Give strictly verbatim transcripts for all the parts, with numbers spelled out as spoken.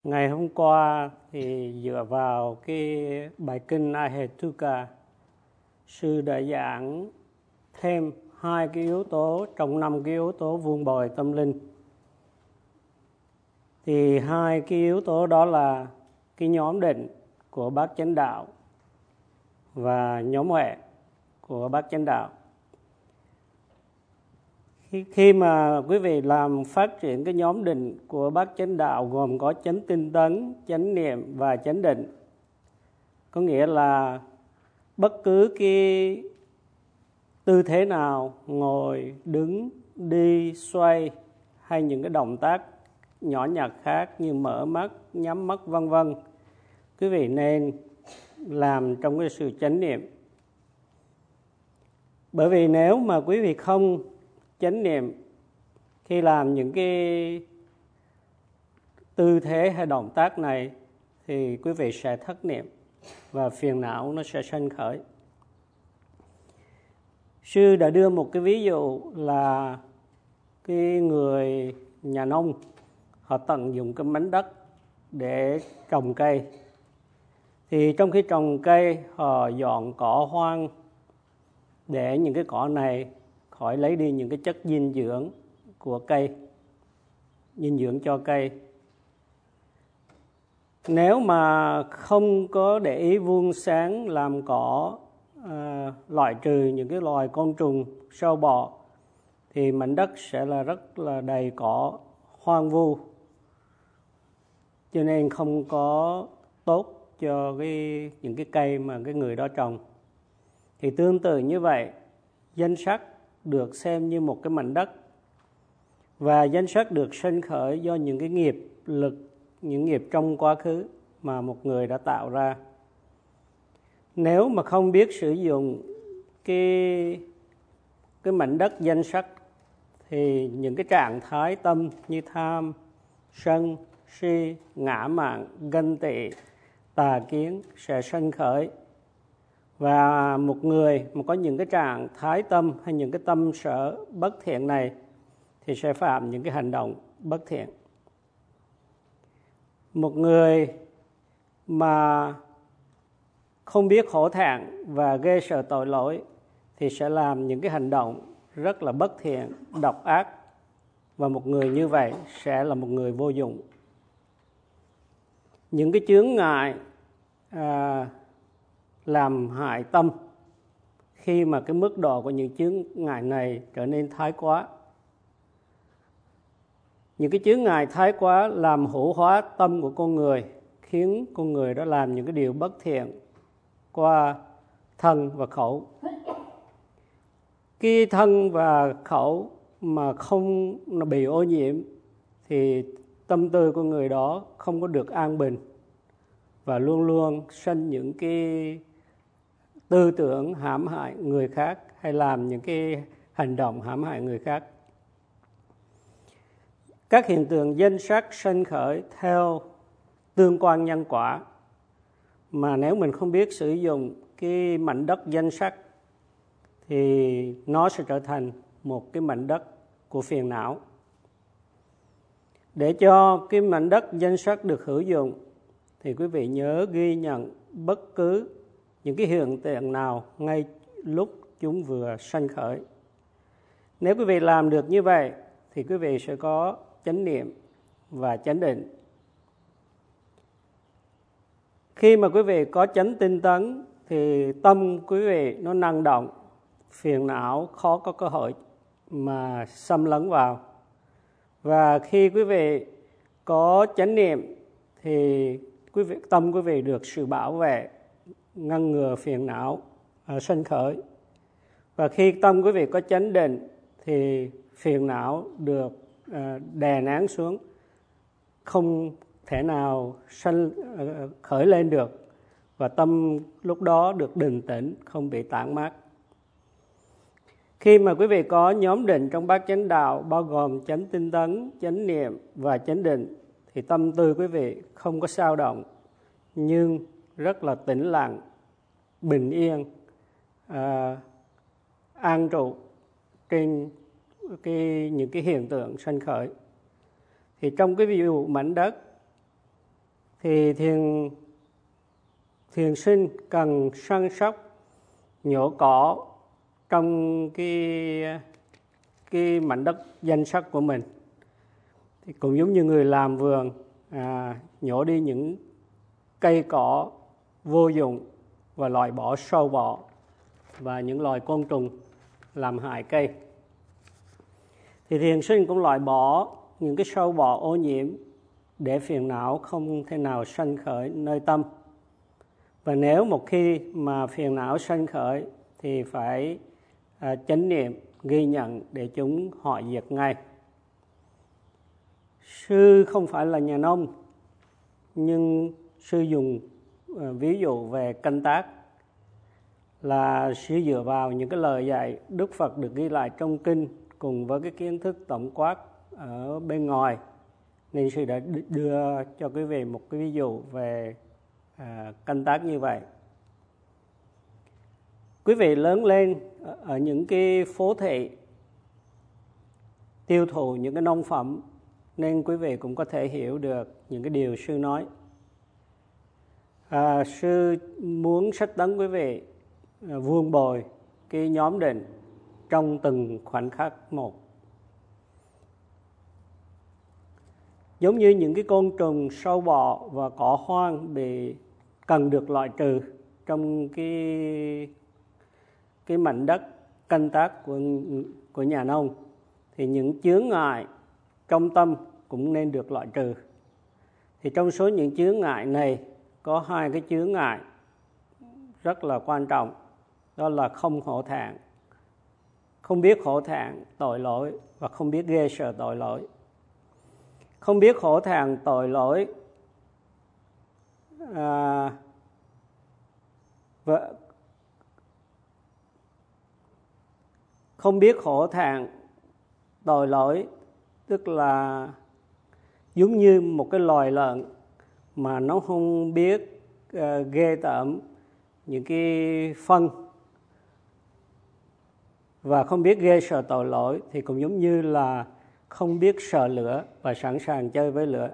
Ngày hôm qua thì dựa vào cái bài kinh Ahetuka, sư đã giảng thêm hai cái yếu tố trong năm cái yếu tố vuông bồi tâm linh. Thì hai cái yếu tố đó là cái nhóm định của Bát Chánh Đạo và nhóm huệ của Bát Chánh Đạo. Khi, khi mà quý vị làm phát triển cái nhóm định của Bát Chánh Đạo gồm có chánh tinh tấn, chánh niệm và chánh định, có nghĩa là bất cứ cái tư thế nào, ngồi, đứng, đi, xoay hay những cái động tác nhỏ nhặt khác như mở mắt, nhắm mắt vân vân, quý vị nên làm trong cái sự chánh niệm. Bởi vì nếu mà quý vị không chánh niệm khi làm những cái tư thế hay động tác này thì quý vị sẽ thất niệm và phiền não nó sẽ sanh khởi. Sư đã đưa một cái ví dụ là cái người nhà nông, họ tận dụng cái mảnh đất để trồng cây. Thì trong khi trồng cây, họ dọn cỏ hoang để những cái cỏ này khỏi lấy đi những cái chất dinh dưỡng của cây, dinh dưỡng cho cây. Nếu mà không có để ý vuông sáng làm cỏ, à, loại trừ những cái loài côn trùng, sâu bọ, thì mảnh đất sẽ là rất là đầy cỏ hoang vu, cho nên không có tốt cho cái, những cái cây mà cái người đó trồng. Thì tương tự như vậy, danh sắc được xem như một cái mảnh đất, và danh sắc được sanh khởi do những cái nghiệp lực, những nghiệp trong quá khứ mà một người đã tạo ra. Nếu mà không biết sử dụng cái, cái mảnh đất danh sắc thì những cái trạng thái tâm như tham, sân, si, ngã mạn, ganh tị, tà kiến sẽ sanh khởi. Và một người mà có những cái trạng thái tâm hay những cái tâm sở bất thiện này thì sẽ phạm những cái hành động bất thiện. Một người mà không biết hổ thẹn và ghê sợ tội lỗi thì sẽ làm những cái hành động rất là bất thiện, độc ác. Và một người như vậy sẽ là một người vô dụng. Những cái chướng ngại à, làm hại tâm, khi mà cái mức độ của những chướng ngại này trở nên thái quá. Những cái chướng ngại thái quá làm hữu hóa tâm của con người, khiến con người đó làm những cái điều bất thiện qua thân và khẩu. Cái thân và khẩu mà không bị ô nhiễm thì tâm tư của người đó không có được an bình và luôn luôn sanh những cái tư tưởng hãm hại người khác hay làm những cái hành động hãm hại người khác. Các hiện tượng danh sắc sanh khởi theo tương quan nhân quả, mà nếu mình không biết sử dụng cái mảnh đất danh sắc thì nó sẽ trở thành một cái mảnh đất của phiền não. Để cho cái mảnh đất danh sắc được hữu dụng thì quý vị nhớ ghi nhận bất cứ những cái hiện tượng nào ngay lúc chúng vừa sanh khởi. Nếu quý vị làm được như vậy thì quý vị sẽ có chánh niệm và chánh định. Khi mà quý vị có chánh tinh tấn thì tâm quý vị nó năng động, phiền não khó có cơ hội mà xâm lấn vào. Và khi quý vị có chánh niệm thì quý vị, tâm quý vị được sự bảo vệ, ngăn ngừa phiền não uh, sanh khởi. Và khi tâm quý vị có chánh định thì phiền não được uh, đè nén xuống, không thể nào sanh uh, khởi lên được, và tâm lúc đó được định tĩnh, không bị tản mát. Khi mà quý vị có nhóm định trong Bát Chánh Đạo bao gồm chánh tinh tấn, chánh niệm và chánh định thì tâm tư quý vị không có xao động nhưng rất là tĩnh lặng, bình yên, à, an trụ trên cái, những cái hiện tượng sanh khởi. Thì trong cái ví dụ mảnh đất thì thiền thiền sinh cần săn sóc nhổ cỏ trong cái cái mảnh đất danh sắc của mình. Thì cũng giống như người làm vườn, à, nhổ đi những cây cỏ vô dụng và loại bỏ sâu bọ và những loài côn trùng làm hại cây. Thì thiền sinh cũng loại bỏ những cái sâu bọ ô nhiễm để phiền não không thể nào sanh khởi nơi tâm. Và nếu một khi mà phiền não sanh khởi thì phải à, chánh niệm, ghi nhận để chúng họ diệt ngay. Sư không phải là nhà nông, nhưng sư dùng à, ví dụ về canh tác là sư dựa vào những cái lời dạy Đức Phật được ghi lại trong kinh cùng với cái kiến thức tổng quát ở bên ngoài, nên sư đã đưa cho quý vị một cái ví dụ về à, canh tác như vậy. Quý vị lớn lên ở những cái phố thị tiêu thụ những cái nông phẩm, nên quý vị cũng có thể hiểu được những cái điều sư nói. À, sư muốn sách tấn quý vị à, vuông bồi cái nhóm định trong từng khoảnh khắc một. Giống như những cái côn trùng, sâu bọ và cỏ hoang bị cần được loại trừ trong cái cái mảnh đất canh tác của của nhà nông, thì những chướng ngại trong tâm cũng nên được loại trừ. Thì trong số những chướng ngại này có hai cái chướng ngại rất là quan trọng, đó là không hổ thẹn, không biết hổ thẹn tội lỗi và không biết ghê sợ tội lỗi. Không biết hổ thẹn tội lỗi à, và không biết hổ thẹn tội lỗi tức là giống như một cái loài lợn mà nó không biết uh, ghê tởm những cái phân và không biết ghê sợ tội lỗi, thì cũng giống như là không biết sợ lửa và sẵn sàng chơi với lửa.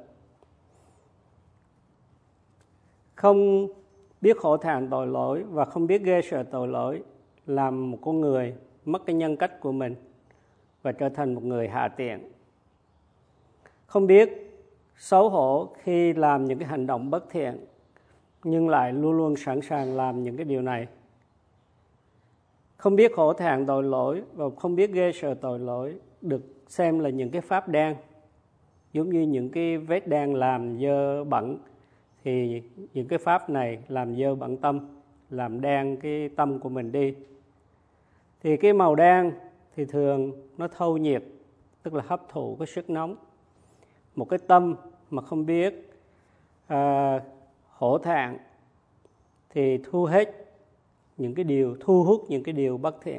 Không biết hổ thẹn tội lỗi và không biết ghê sợ tội lỗi làm một con người mất cái nhân cách của mình và trở thành một người hạ tiện. Không biết xấu hổ khi làm những cái hành động bất thiện, nhưng lại luôn luôn sẵn sàng làm những cái điều này. Không biết hổ thẹn tội lỗi và không biết ghê sợ tội lỗi được xem là những cái pháp đen, giống như những cái vết đen làm dơ bẩn, thì những cái pháp này làm dơ bẩn tâm, làm đen cái tâm của mình đi. Thì cái màu đen thì thường nó thâu nhiệt, tức là hấp thụ cái sức nóng. Một cái tâm mà không biết à, hổ thẹn thì thu hết những cái điều, thu hút những cái điều bất thiện.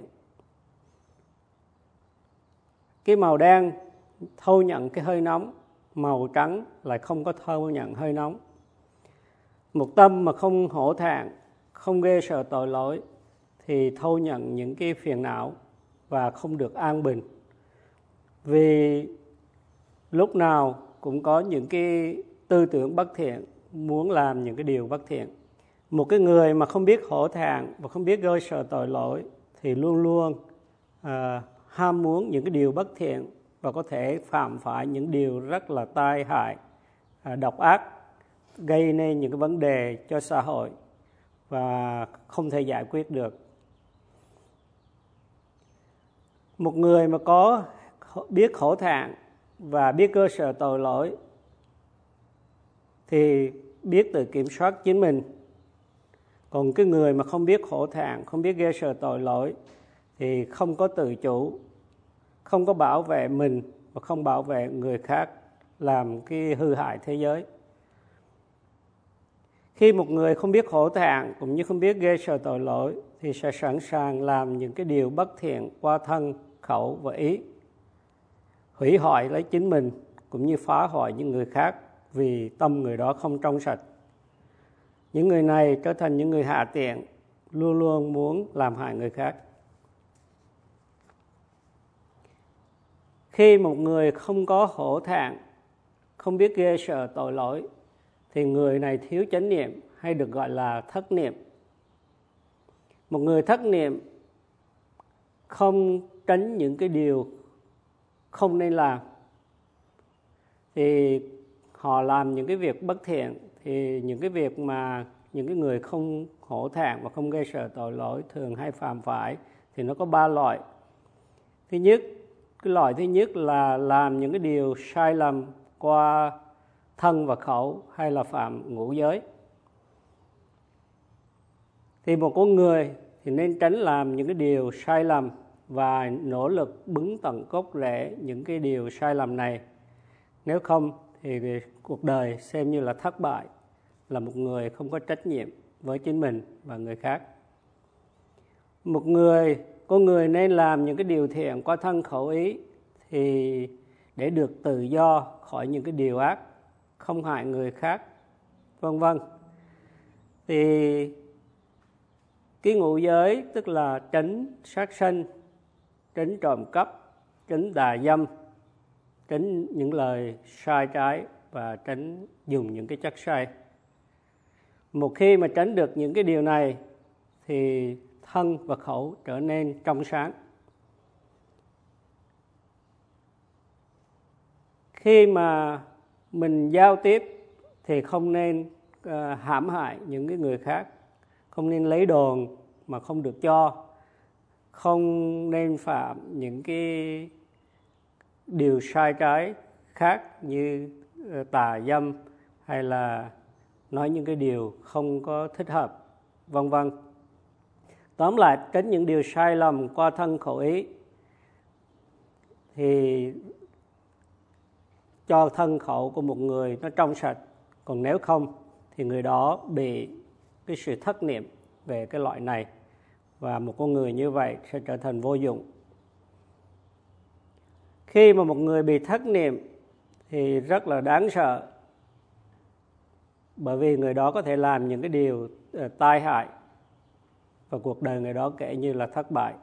Cái màu đen thâu nhận cái hơi nóng, màu trắng lại không có thâu nhận hơi nóng. Một tâm mà không hổ thẹn, không ghê sợ tội lỗi thì thâu nhận những cái phiền não và không được an bình. Vì lúc nào cũng có những cái tư tưởng bất thiện, muốn làm những cái điều bất thiện. Một cái người mà không biết hổ thẹn và không biết ghê sợ tội lỗi thì luôn luôn à, ham muốn những cái điều bất thiện và có thể phạm phải những điều rất là tai hại, à, độc ác, gây nên những cái vấn đề cho xã hội và không thể giải quyết được. Một người mà có biết hổ thẹn và biết cơ sở tội lỗi thì biết tự kiểm soát chính mình. Còn cái người mà không biết hổ thẹn, không biết ghê sợ tội lỗi thì không có tự chủ, không có bảo vệ mình và không bảo vệ người khác, làm cái hư hại thế giới. Khi một người không biết hổ thẹn cũng như không biết ghê sợ tội lỗi thì sẽ sẵn sàng làm những cái điều bất thiện qua thân, khẩu và ý, hủy hoại lấy chính mình cũng như phá hoại những người khác vì tâm người đó không trong sạch. Những người này trở thành những người hạ tiện, luôn luôn muốn làm hại người khác. Khi một người không có hổ thẹn, không biết ghê sợ tội lỗi thì người này thiếu chánh niệm, hay được gọi là thất niệm. Một người thất niệm không tránh những cái điều không nên làm, thì họ làm những cái việc bất thiện, thì những cái việc mà những cái người không hổ thẹn và không gây sợ tội lỗi thường hay phạm phải thì nó có ba loại. Thứ nhất, cái loại thứ nhất là làm những cái điều sai lầm qua thân và khẩu, hay là phạm ngũ giới. Thì một con người thì nên tránh làm những cái điều sai lầm và nỗ lực bứng tận gốc rễ những cái điều sai lầm này. Nếu không thì cuộc đời xem như là thất bại, là một người không có trách nhiệm với chính mình và người khác. Một người, con người nên làm những cái điều thiện qua thân khẩu ý thì để được tự do khỏi những cái điều ác, không hại người khác, vân vân. Thì cái ngũ giới tức là tránh sát sanh, tránh trộm cắp, tránh tà dâm, tránh những lời sai trái và tránh dùng những cái chất say. Một khi mà tránh được những cái điều này thì thân và khẩu trở nên trong sáng. Khi mà mình giao tiếp thì không nên uh, hãm hại những cái người khác, không nên lấy đồ mà không được cho, không nên phạm những cái điều sai trái khác như uh, tà dâm hay là nói những cái điều không có thích hợp, vân vân. Tóm lại, tránh những điều sai lầm qua thân khẩu ý thì cho thân khẩu của một người nó trong sạch. Còn nếu không thì người đó bị cái sự thất niệm về cái loại này, và một con người như vậy sẽ trở thành vô dụng. Khi mà một người bị thất niệm thì rất là đáng sợ, bởi vì người đó có thể làm những cái điều uh, tai hại và cuộc đời người đó kể như là thất bại.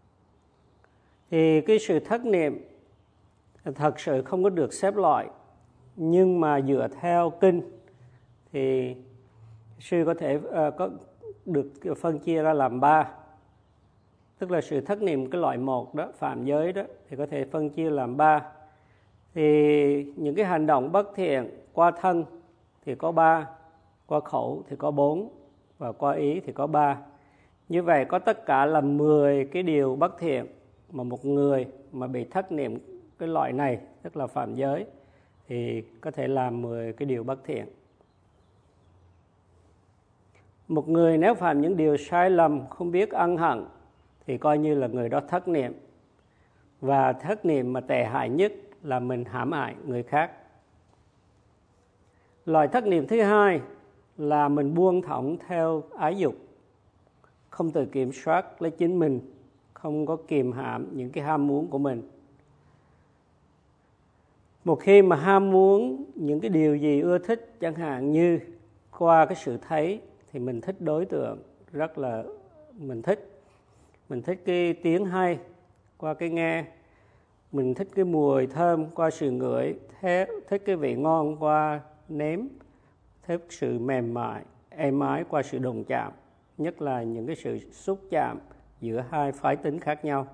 Thì cái sự thất niệm thật sự không có được xếp loại, nhưng mà dựa theo kinh thì sư có thể uh, có được phân chia ra làm ba. Tức là sự thất niệm cái loại một đó, phạm giới đó, thì có thể phân chia làm ba. Thì những cái hành động bất thiện qua thân thì có ba, qua khẩu thì có bốn, và qua ý thì có ba. Như vậy có tất cả là mười cái điều bất thiện mà một người mà bị thất niệm cái loại này, tức là phạm giới, thì có thể làm mười cái điều bất thiện. Một người nếu phạm những điều sai lầm, không biết ân hận, thì coi như là người đó thất niệm. Và thất niệm mà tệ hại nhất là mình hãm hại người khác. Loại thất niệm thứ hai là mình buông thõng theo ái dục, không tự kiểm soát lấy chính mình, không có kiềm hãm những cái ham muốn của mình. Một khi mà ham muốn những cái điều gì ưa thích, chẳng hạn như qua cái sự thấy thì mình thích đối tượng, rất là mình thích. Mình thích cái tiếng hay qua cái nghe, mình thích cái mùi thơm qua sự ngửi, thích cái vị ngon qua nếm, thích sự mềm mại, êm ái qua sự đụng chạm, nhất là những cái sự xúc chạm giữa hai phái tính khác nhau.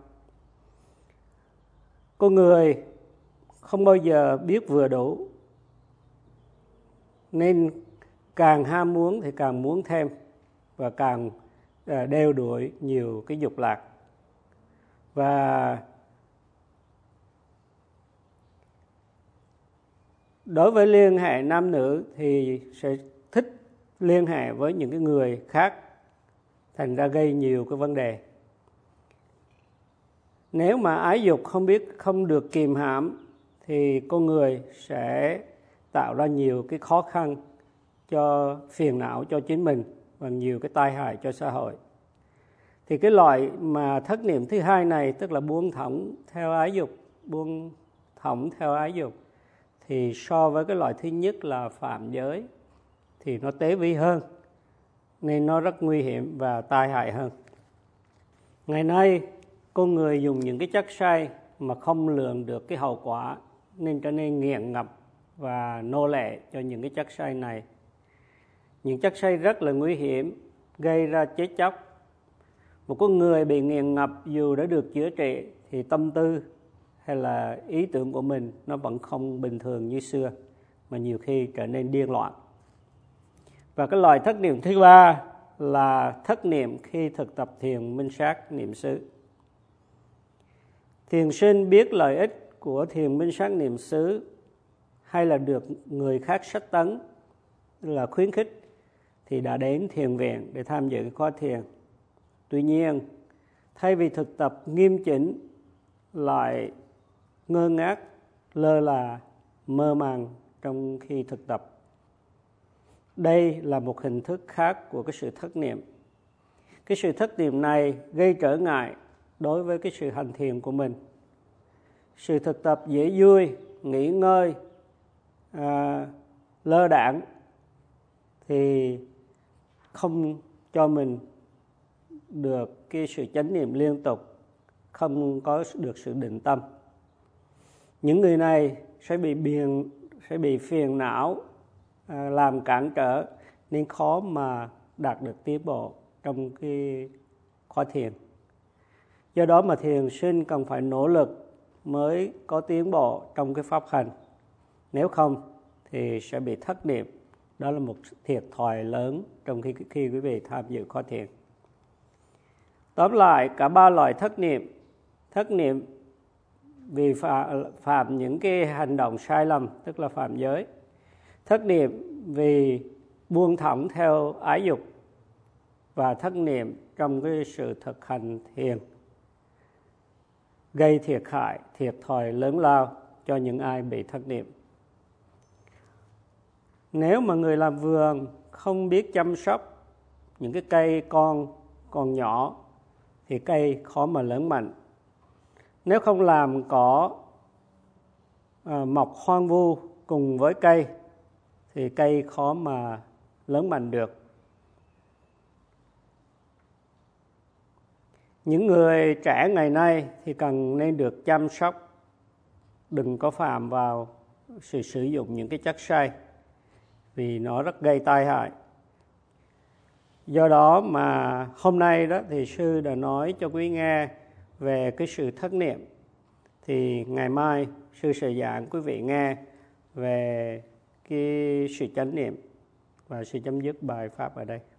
Con người không bao giờ biết vừa đủ, nên càng ham muốn thì càng muốn thêm, và càng đeo đuổi nhiều cái dục lạc. Và đối với liên hệ nam nữ thì sẽ thích liên hệ với những cái người khác, thành ra gây nhiều cái vấn đề. Nếu mà ái dục không biết không được kìm hãm thì con người sẽ tạo ra nhiều cái khó khăn cho phiền não cho chính mình và nhiều cái tai hại cho xã hội. Thì cái loại mà thất niệm thứ hai này, tức là buông thõng theo ái dục, buông thõng theo ái dục, thì so với cái loại thứ nhất là phạm giới thì nó tế vi hơn, nên nó rất nguy hiểm và tai hại hơn. Ngày nay con người dùng những cái chất say mà không lường được cái hậu quả, nên trở nên nghiện ngập và nô lệ cho những cái chất say này. Những chất say rất là nguy hiểm, gây ra chết chóc. Một con người bị nghiện ngập dù đã được chữa trị thì tâm tư hay là ý tưởng của mình nó vẫn không bình thường như xưa, mà nhiều khi trở nên điên loạn. Và cái loại thất niệm thứ ba là thất niệm khi thực tập thiền minh sát niệm xứ. Thiền sinh biết lợi ích của thiền minh sát niệm xứ hay là được người khác sách tấn là khuyến khích thì đã đến thiền viện để tham dự khóa thiền. Tuy nhiên, thay vì thực tập nghiêm chỉnh lại ngơ ngác, lơ là, mơ màng trong khi thực tập. Đây là một hình thức khác của cái sự thất niệm. Cái sự thất niệm này gây trở ngại đối với cái sự hành thiền của mình. Sự thực tập dễ vui, nghỉ ngơi, à, lơ đãng thì không cho mình được cái sự chánh niệm liên tục, không có được sự định tâm. Những người này sẽ bị biền, sẽ bị phiền não à, làm cản trở nên khó mà đạt được tiến bộ trong cái khóa thiền. Do đó mà thiền sinh cần phải nỗ lực mới có tiến bộ trong cái pháp hành. Nếu không thì sẽ bị thất niệm. Đó là một thiệt thòi lớn trong khi, khi quý vị tham dự khóa thiền. Tóm lại, cả ba loại thất niệm, thất niệm vì phạm những cái hành động sai lầm, tức là phạm giới. Thất niệm vì buông thõng theo ái dục, và thất niệm trong cái sự thực hành thiền gây thiệt hại, thiệt thòi lớn lao cho những ai bị thất niệm. Nếu mà người làm vườn không biết chăm sóc những cái cây con còn nhỏ thì cây khó mà lớn mạnh. Nếu không làm cỏ à, mọc hoang vu cùng với cây thì cây khó mà lớn mạnh được. Những người trẻ ngày nay thì cần nên được chăm sóc, đừng có phạm vào sự sử dụng những cái chất say vì nó rất gây tai hại. Do đó mà hôm nay đó thì sư đã nói cho quý nghe về cái sự thất niệm. Thì ngày mai sư sẽ giảng quý vị nghe về cái sự chánh niệm, và sư chấm dứt bài pháp ở đây.